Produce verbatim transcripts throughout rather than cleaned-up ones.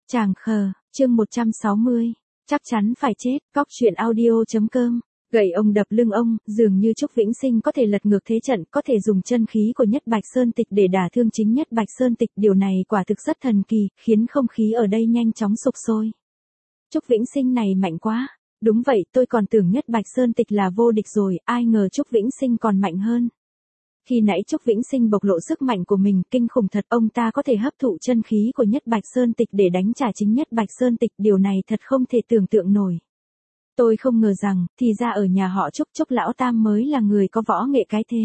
Chàng khờ, chương một trăm sáu mươi, chắc chắn phải chết, cóc truyện audio.com. Gậy ông đập lưng ông, dường như Trúc Vĩnh Sinh có thể lật ngược thế trận, có thể dùng chân khí của Nhất Bạch Sơn Tịch để đả thương chính Nhất Bạch Sơn Tịch, điều này quả thực rất thần kỳ, khiến không khí ở đây nhanh chóng sục sôi. Trúc Vĩnh Sinh này mạnh quá. Đúng vậy, tôi còn tưởng Nhất Bạch Sơn Tịch là vô địch rồi, ai ngờ Trúc Vĩnh Sinh còn mạnh hơn. Khi nãy Trúc Vĩnh Sinh bộc lộ sức mạnh của mình, kinh khủng thật, ông ta có thể hấp thụ chân khí của Nhất Bạch Sơn Tịch để đánh trả chính Nhất Bạch Sơn Tịch, điều này thật không thể tưởng tượng nổi. Tôi không ngờ rằng, thì ra ở nhà họ Trúc, Trúc Lão Tam mới là người có võ nghệ cái thế.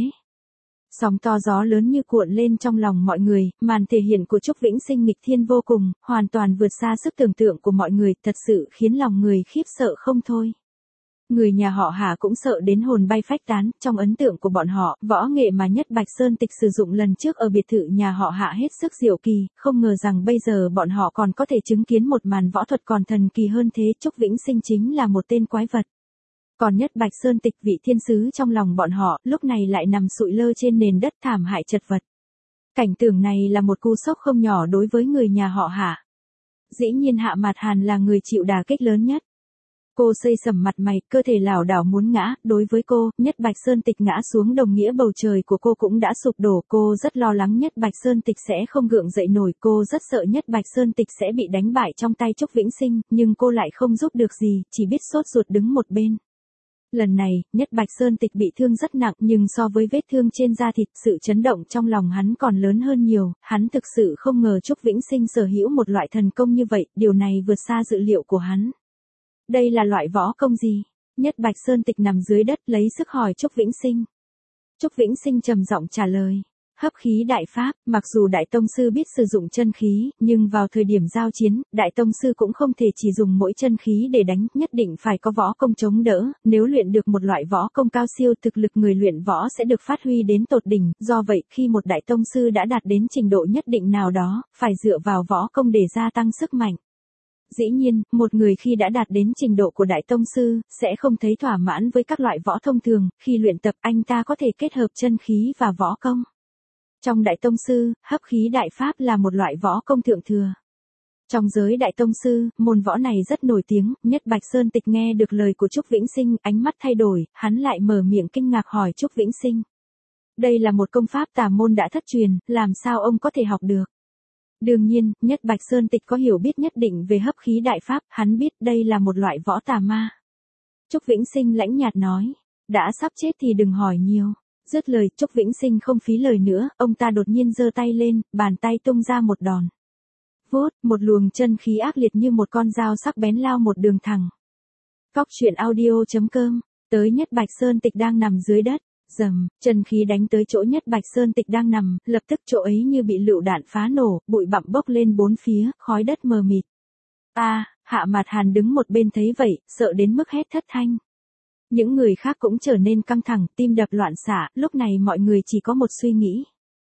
Sóng to gió lớn như cuộn lên trong lòng mọi người, màn thể hiện của Trúc Vĩnh Sinh nghịch thiên vô cùng, hoàn toàn vượt xa sức tưởng tượng của mọi người, thật sự khiến lòng người khiếp sợ không thôi. Người nhà họ Hạ cũng sợ đến hồn bay phách tán, trong ấn tượng của bọn họ, võ nghệ mà Nhất Bạch Sơn Tịch sử dụng lần trước ở biệt thự nhà họ Hạ hết sức diệu kỳ, không ngờ rằng bây giờ bọn họ còn có thể chứng kiến một màn võ thuật còn thần kỳ hơn thế. Trúc Vĩnh Sinh chính là một tên quái vật. Còn Nhất Bạch Sơn Tịch, vị thiên sứ trong lòng bọn họ, lúc này lại nằm sụi lơ trên nền đất thảm hại chật vật. Cảnh tượng này là một cú sốc không nhỏ đối với người nhà họ Hạ. Dĩ nhiên Hạ Mạt Hàn là người chịu đả kích lớn nhất. Cô xây sầm mặt mày, cơ thể lảo đảo muốn ngã, đối với cô, Nhất Bạch Sơn Tịch ngã xuống đồng nghĩa bầu trời của cô cũng đã sụp đổ, cô rất lo lắng Nhất Bạch Sơn Tịch sẽ không gượng dậy nổi, cô rất sợ Nhất Bạch Sơn Tịch sẽ bị đánh bại trong tay Trúc Vĩnh Sinh, nhưng cô lại không giúp được gì, chỉ biết sốt ruột đứng một bên. Lần này, Nhất Bạch Sơn Tịch bị thương rất nặng, nhưng so với vết thương trên da thịt, sự chấn động trong lòng hắn còn lớn hơn nhiều, hắn thực sự không ngờ Trúc Vĩnh Sinh sở hữu một loại thần công như vậy, điều này vượt xa dự liệu của hắn. Đây là loại võ công gì? Nhất Bạch Sơn Tịch nằm dưới đất lấy sức hỏi Trúc Vĩnh Sinh. Trúc Vĩnh Sinh trầm giọng trả lời. Hấp khí đại pháp, mặc dù Đại Tông Sư biết sử dụng chân khí, nhưng vào thời điểm giao chiến, Đại Tông Sư cũng không thể chỉ dùng mỗi chân khí để đánh, nhất định phải có võ công chống đỡ, nếu luyện được một loại võ công cao siêu thực lực người luyện võ sẽ được phát huy đến tột đỉnh, do vậy khi một Đại Tông Sư đã đạt đến trình độ nhất định nào đó, phải dựa vào võ công để gia tăng sức mạnh. Dĩ nhiên, một người khi đã đạt đến trình độ của Đại Tông Sư, sẽ không thấy thỏa mãn với các loại võ thông thường, khi luyện tập anh ta có thể kết hợp chân khí và võ công. Trong Đại Tông Sư, hấp khí đại pháp là một loại võ công thượng thừa. Trong giới Đại Tông Sư, môn võ này rất nổi tiếng, Nhất Bạch Sơn Tịch nghe được lời của Trúc Vĩnh Sinh, ánh mắt thay đổi, hắn lại mở miệng kinh ngạc hỏi Trúc Vĩnh Sinh. Đây là một công pháp tà môn đã thất truyền, làm sao ông có thể học được? Đương nhiên, Nhất Bạch Sơn Tịch có hiểu biết nhất định về hấp khí đại pháp, hắn biết đây là một loại võ tà ma. Trúc Vĩnh Sinh lãnh nhạt nói, đã sắp chết thì đừng hỏi nhiều. Dứt lời, Trúc Vĩnh Sinh không phí lời nữa, ông ta đột nhiên giơ tay lên, bàn tay tung ra một đòn. Vút, một luồng chân khí ác liệt như một con dao sắc bén lao một đường thẳng. Cóc truyện audio.com, tới Nhất Bạch Sơn Tịch đang nằm dưới đất. Dầm, chân khí đánh tới chỗ Nhất Bạch Sơn Tịch đang nằm, lập tức chỗ ấy như bị lựu đạn phá nổ, bụi bặm bốc lên bốn phía, khói đất mờ mịt. A, à, Hạ Mạt Hàn đứng một bên thấy vậy, sợ đến mức hét thất thanh. Những người khác cũng trở nên căng thẳng, tim đập loạn xạ, lúc này mọi người chỉ có một suy nghĩ.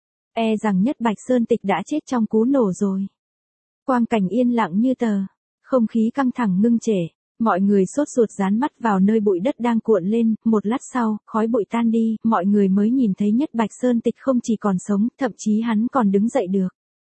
E rằng Nhất Bạch Sơn Tịch đã chết trong cú nổ rồi. Quang cảnh yên lặng như tờ, không khí căng thẳng ngưng trệ. Mọi người sốt ruột dán mắt vào nơi bụi đất đang cuộn lên, một lát sau, khói bụi tan đi, mọi người mới nhìn thấy Nhất Bạch Sơn Tịch không chỉ còn sống, thậm chí hắn còn đứng dậy được.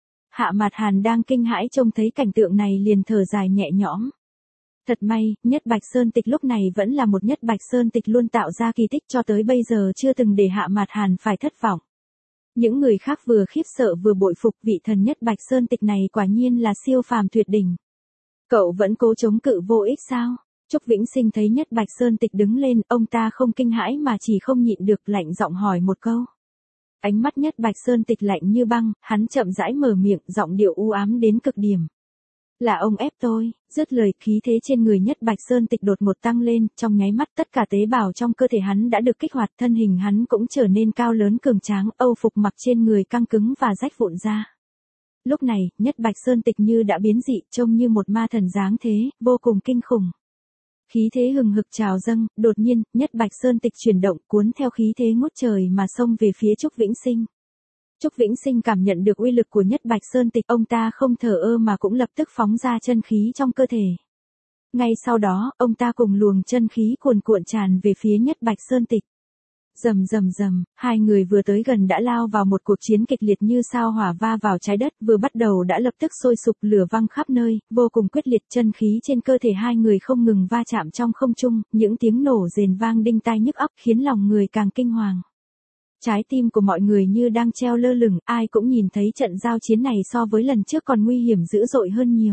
Hạ Mạt Hàn đang kinh hãi trông thấy cảnh tượng này liền thở dài nhẹ nhõm. Thật may, Nhất Bạch Sơn Tịch lúc này vẫn là một Nhất Bạch Sơn Tịch luôn tạo ra kỳ tích cho tới bây giờ chưa từng để Hạ Mạt Hàn phải thất vọng. Những người khác vừa khiếp sợ vừa bội phục, vị thần Nhất Bạch Sơn Tịch này quả nhiên là siêu phàm tuyệt đỉnh. Cậu vẫn cố chống cự vô ích sao? Trúc Vĩnh Sinh thấy Nhất Bạch Sơn Tịch đứng lên, ông ta không kinh hãi mà chỉ không nhịn được lạnh giọng hỏi một câu. Ánh mắt Nhất Bạch Sơn Tịch lạnh như băng, hắn chậm rãi mở miệng, giọng điệu u ám đến cực điểm. Là ông ép tôi, dứt lời khí thế trên người Nhất Bạch Sơn Tịch đột ngột tăng lên, trong nháy mắt tất cả tế bào trong cơ thể hắn đã được kích hoạt, thân hình hắn cũng trở nên cao lớn cường tráng, âu phục mặc trên người căng cứng và rách vụn ra. Lúc này, Nhất Bạch Sơn Tịch như đã biến dị, trông như một ma thần dáng thế, vô cùng kinh khủng. Khí thế hừng hực trào dâng, đột nhiên, Nhất Bạch Sơn Tịch chuyển động, cuốn theo khí thế ngút trời mà xông về phía Trúc Vĩnh Sinh. Trúc Vĩnh Sinh cảm nhận được uy lực của Nhất Bạch Sơn Tịch, ông ta không thờ ơ mà cũng lập tức phóng ra chân khí trong cơ thể. Ngay sau đó, ông ta cùng luồng chân khí cuồn cuộn tràn về phía Nhất Bạch Sơn Tịch. Rầm rầm rầm, hai người vừa tới gần đã lao vào một cuộc chiến kịch liệt như sao hỏa va vào trái đất, vừa bắt đầu đã lập tức sôi sục, lửa văng khắp nơi, vô cùng quyết liệt, chân khí trên cơ thể hai người không ngừng va chạm trong không trung, những tiếng nổ rền vang đinh tai nhức óc khiến lòng người càng kinh hoàng. Trái tim của mọi người như đang treo lơ lửng, ai cũng nhìn thấy trận giao chiến này so với lần trước còn nguy hiểm dữ dội hơn nhiều.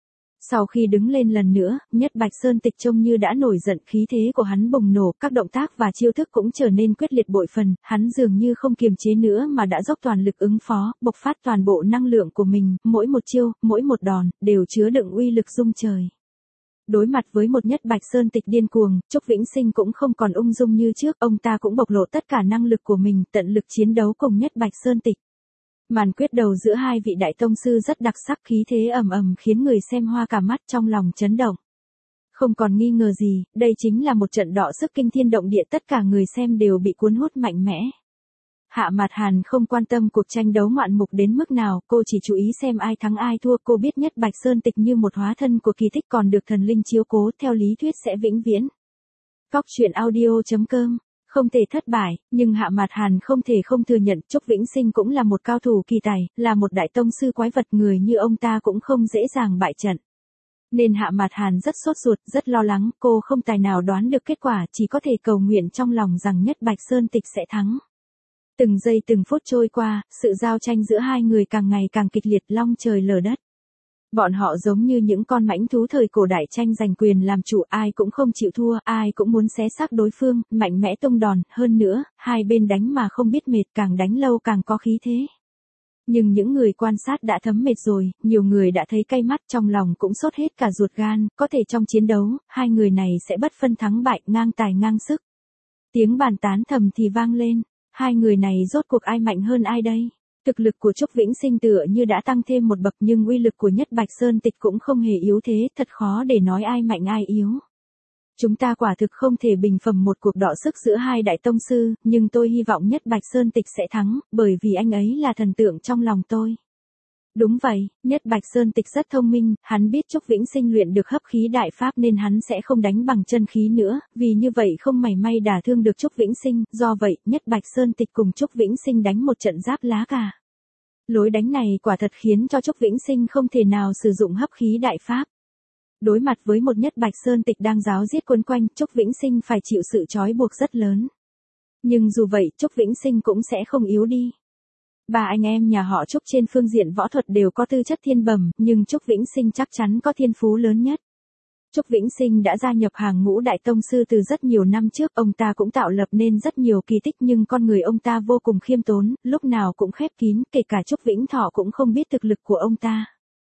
Sau khi đứng lên lần nữa, Nhất Bạch Sơn Tịch trông như đã nổi giận, khí thế của hắn bùng nổ, các động tác và chiêu thức cũng trở nên quyết liệt bội phần, hắn dường như không kiềm chế nữa mà đã dốc toàn lực ứng phó, bộc phát toàn bộ năng lượng của mình, mỗi một chiêu, mỗi một đòn, đều chứa đựng uy lực rung trời. Đối mặt với một Nhất Bạch Sơn Tịch điên cuồng, Trúc Vĩnh Sinh cũng không còn ung dung như trước, ông ta cũng bộc lộ tất cả năng lực của mình, tận lực chiến đấu cùng Nhất Bạch Sơn Tịch. Màn quyết đầu giữa hai vị đại tông sư rất đặc sắc, khí thế ầm ầm khiến người xem hoa cả mắt, trong lòng chấn động. Không còn nghi ngờ gì, đây chính là một trận đọ sức kinh thiên động địa, tất cả người xem đều bị cuốn hút mạnh mẽ. Hạ Mạt Hàn không quan tâm cuộc tranh đấu ngoạn mục đến mức nào, cô chỉ chú ý xem ai thắng ai thua, cô biết Nhất Bạch Sơn Tịch như một hóa thân của kỳ tích còn được thần linh chiếu cố, theo lý thuyết sẽ vĩnh viễn. Cóc truyện audio chấm com Không thể thất bại, nhưng Hạ Mạt Hàn không thể không thừa nhận Trúc Vĩnh Sinh cũng là một cao thủ kỳ tài, là một đại tông sư quái vật, người như ông ta cũng không dễ dàng bại trận. Nên Hạ Mạt Hàn rất sốt ruột, rất lo lắng, cô không tài nào đoán được kết quả, chỉ có thể cầu nguyện trong lòng rằng Nhất Bạch Sơn Tịch sẽ thắng. Từng giây từng phút trôi qua, sự giao tranh giữa hai người càng ngày càng kịch liệt, long trời lở đất. Bọn họ giống như những con mãnh thú thời cổ đại tranh giành quyền làm chủ, ai cũng không chịu thua, ai cũng muốn xé xác đối phương, mạnh mẽ tung đòn, hơn nữa, hai bên đánh mà không biết mệt, càng đánh lâu càng có khí thế. Nhưng những người quan sát đã thấm mệt rồi, nhiều người đã thấy cay mắt, trong lòng cũng sốt hết cả ruột gan, có thể trong chiến đấu, hai người này sẽ bất phân thắng bại, ngang tài ngang sức. Tiếng bàn tán thầm thì vang lên, hai người này rốt cuộc ai mạnh hơn ai đây? Thực lực của Trúc Vĩnh Sinh tựa như đã tăng thêm một bậc, nhưng uy lực của Nhất Bạch Sơn Tịch cũng không hề yếu thế, thật khó để nói ai mạnh ai yếu. Chúng ta quả thực không thể bình phẩm một cuộc đọ sức giữa hai đại tông sư, nhưng tôi hy vọng Nhất Bạch Sơn Tịch sẽ thắng, bởi vì anh ấy là thần tượng trong lòng tôi. Đúng vậy, Nhất Bạch Sơn Tịch rất thông minh, hắn biết Trúc Vĩnh Sinh luyện được hấp khí đại pháp nên hắn sẽ không đánh bằng chân khí nữa, vì như vậy không mảy may đả thương được Trúc Vĩnh Sinh, do vậy, Nhất Bạch Sơn Tịch cùng Trúc Vĩnh Sinh đánh một trận giáp lá cà. Lối đánh này quả thật khiến cho Trúc Vĩnh Sinh không thể nào sử dụng hấp khí đại pháp. Đối mặt với một Nhất Bạch Sơn Tịch đang ráo riết quấn quanh, Trúc Vĩnh Sinh phải chịu sự trói buộc rất lớn. Nhưng dù vậy, Trúc Vĩnh Sinh cũng sẽ không yếu đi. Ba anh em nhà họ Trúc trên phương diện võ thuật đều có tư chất thiên bẩm, nhưng Trúc Vĩnh Sinh chắc chắn có thiên phú lớn nhất. Trúc Vĩnh Sinh đã gia nhập hàng ngũ đại tông sư từ rất nhiều năm trước, ông ta cũng tạo lập nên rất nhiều kỳ tích, nhưng con người ông ta vô cùng khiêm tốn, lúc nào cũng khép kín, kể cả Trúc Vĩnh Thọ cũng không biết thực lực của ông ta.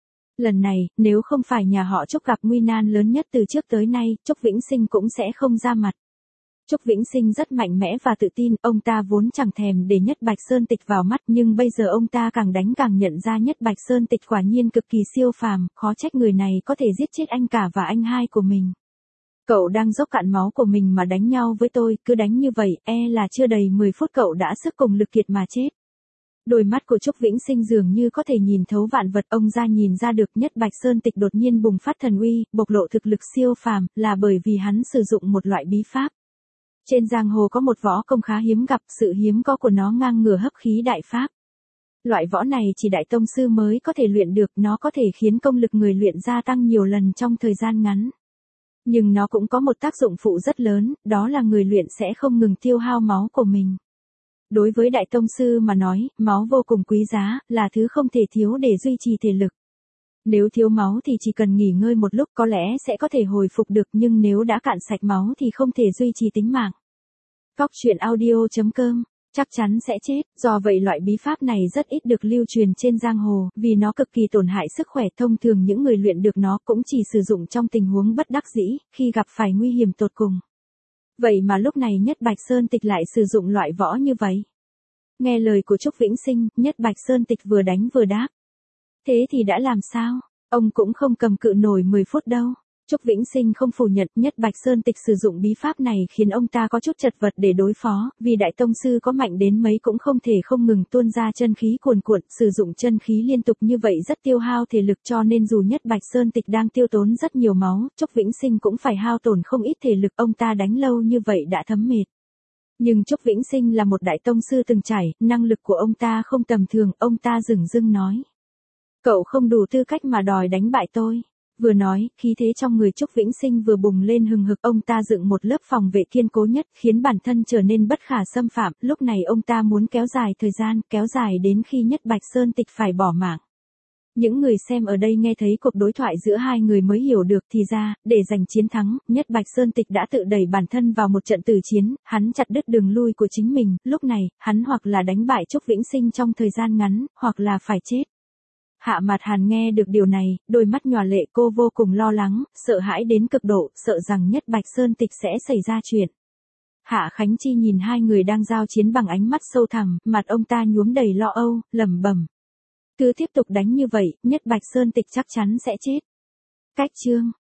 Lần này, nếu không phải nhà họ Trúc gặp nguy nan lớn nhất từ trước tới nay, Trúc Vĩnh Sinh cũng sẽ không ra mặt. Trúc Vĩnh Sinh rất mạnh mẽ và tự tin, ông ta vốn chẳng thèm để Nhất Bạch Sơn Tịch vào mắt, nhưng bây giờ ông ta càng đánh càng nhận ra Nhất Bạch Sơn Tịch quả nhiên cực kỳ siêu phàm, khó trách người này có thể giết chết anh cả và anh hai của mình. Cậu đang dốc cạn máu của mình mà đánh nhau với tôi, cứ đánh như vậy, e là chưa đầy mười phút cậu đã sức cùng lực kiệt mà chết. Đôi mắt của Trúc Vĩnh Sinh dường như có thể nhìn thấu vạn vật, ông ra nhìn ra được Nhất Bạch Sơn Tịch đột nhiên bùng phát thần uy, bộc lộ thực lực siêu phàm, là bởi vì hắn sử dụng một loại bí pháp. Trên giang hồ có một võ công khá hiếm gặp, sự hiếm có của nó ngang ngửa hấp khí đại pháp. Loại võ này chỉ đại tông sư mới có thể luyện được, nó có thể khiến công lực người luyện gia tăng nhiều lần trong thời gian ngắn. Nhưng nó cũng có một tác dụng phụ rất lớn, đó là người luyện sẽ không ngừng tiêu hao máu của mình. Đối với đại tông sư mà nói, máu vô cùng quý giá, là thứ không thể thiếu để duy trì thể lực. Nếu thiếu máu thì chỉ cần nghỉ ngơi một lúc có lẽ sẽ có thể hồi phục được, nhưng nếu đã cạn sạch máu thì không thể duy trì tính mạng. Cóc truyện audio chấm com Chắc chắn sẽ chết, do vậy loại bí pháp này rất ít được lưu truyền trên giang hồ, vì nó cực kỳ tổn hại sức khỏe, thông thường những người luyện được nó cũng chỉ sử dụng trong tình huống bất đắc dĩ, khi gặp phải nguy hiểm tột cùng. Vậy mà lúc này Nhất Bạch Sơn Tịch lại sử dụng loại võ như vậy. Nghe lời của Trúc Vĩnh Sinh, Nhất Bạch Sơn Tịch vừa đánh vừa đáp. Thế thì đã làm sao? Ông cũng không cầm cự nổi mười phút đâu. Trúc Vĩnh Sinh không phủ nhận, Nhất Bạch Sơn Tịch sử dụng bí pháp này khiến ông ta có chút chật vật để đối phó, vì đại tông sư có mạnh đến mấy cũng không thể không ngừng tuôn ra chân khí cuồn cuộn, sử dụng chân khí liên tục như vậy rất tiêu hao thể lực, cho nên dù Nhất Bạch Sơn Tịch đang tiêu tốn rất nhiều máu, Trúc Vĩnh Sinh cũng phải hao tổn không ít thể lực, ông ta đánh lâu như vậy đã thấm mệt. Nhưng Trúc Vĩnh Sinh là một đại tông sư từng trải, năng lực của ông ta không tầm thường, ông ta dửng dưng nói. Cậu không đủ tư cách mà đòi đánh bại tôi. Vừa nói, khí thế trong người Trúc Vĩnh Sinh vừa bùng lên hừng hực, ông ta dựng một lớp phòng vệ kiên cố nhất, khiến bản thân trở nên bất khả xâm phạm, lúc này ông ta muốn kéo dài thời gian, kéo dài đến khi Nhất Bạch Sơn Tịch phải bỏ mạng. Những người xem ở đây nghe thấy cuộc đối thoại giữa hai người mới hiểu được thì ra, để giành chiến thắng, Nhất Bạch Sơn Tịch đã tự đẩy bản thân vào một trận tử chiến, hắn chặt đứt đường lui của chính mình, lúc này, hắn hoặc là đánh bại Trúc Vĩnh Sinh trong thời gian ngắn, hoặc là phải chết. Hạ Mạt Hàn nghe được điều này, đôi mắt nhòa lệ, cô vô cùng lo lắng, sợ hãi đến cực độ, sợ rằng Nhất Bạch Sơn Tịch sẽ xảy ra chuyện. Hạ Khánh Chi nhìn hai người đang giao chiến bằng ánh mắt sâu thẳm, mặt ông ta nhuốm đầy lo âu, lẩm bẩm. Cứ tiếp tục đánh như vậy, Nhất Bạch Sơn Tịch chắc chắn sẽ chết. Cách chương